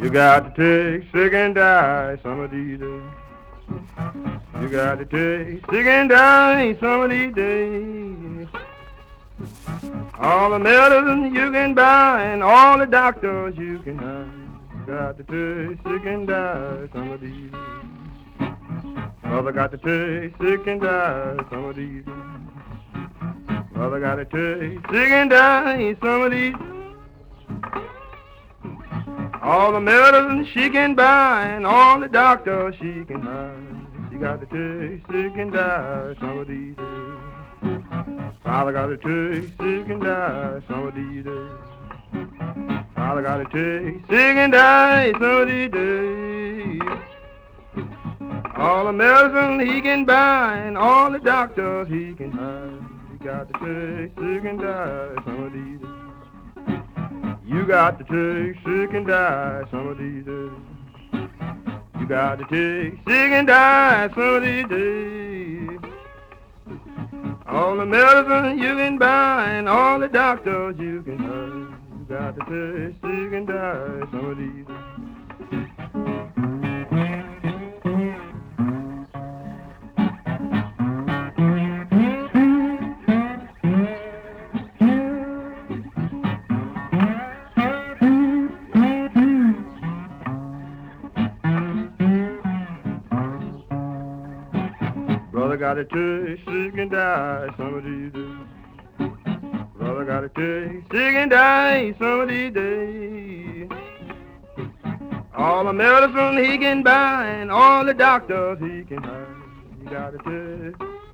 You got to take sick and die some of these days. You got to take sick and die some of these days. All the medicine you can buy and all the doctors you can have. You got to take sick and die some of these days. Mother got to take sick and die some of these days. Mother got to take sick and die some of these days. All the medicine she can buy and all the doctors she can buy. She got to take sick and die some of these days. Father got to take sick and die some of these days. Father got to take sick and die some of these days. All the medicine he can buy and all the doctors he can buy. He got to take sick and die some of these days. You got to take sick and die some of these days. You got to take sick and die some of these days. All the medicine you can buy and all the doctors you can buy. You got to take sick and die some of these days. Brother got to take sick and die some of these days. Brother got to take sick and die some of these days. All the medicine he can buy and all the doctors he can buy. He got to take